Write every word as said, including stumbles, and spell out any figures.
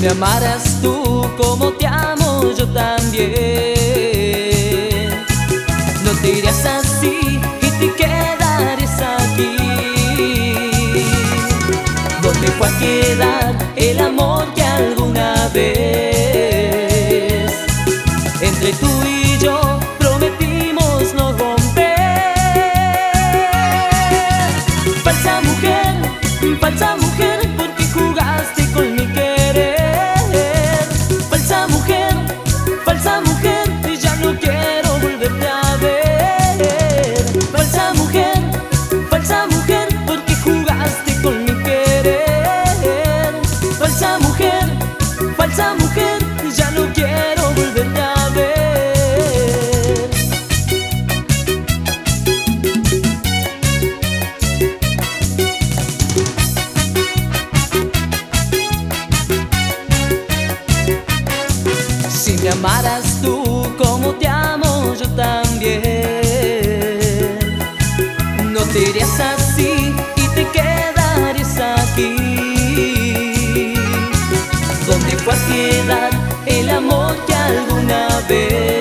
me amaras tú como te amo yo también, no te irías así y te quedarías aquí. ¿Dónde fue a quedar el amor que alguna vez entre tú y yo prometimos no romper? Falsa mujer, falsa mujer, porque jugaste con mi querer. Falsa mujer, falsa mujer, y ya no quiero volverte a ver. Falsa mujer, falsa mujer, porque jugaste con mi querer. Falsa mujer, falsa mujer, y ya no quiero volverte a ver. Si me amaras tú como te amo yo también, no te irías así y te quedarías aquí. ¿Dónde fue a quedar el amor que alguna vez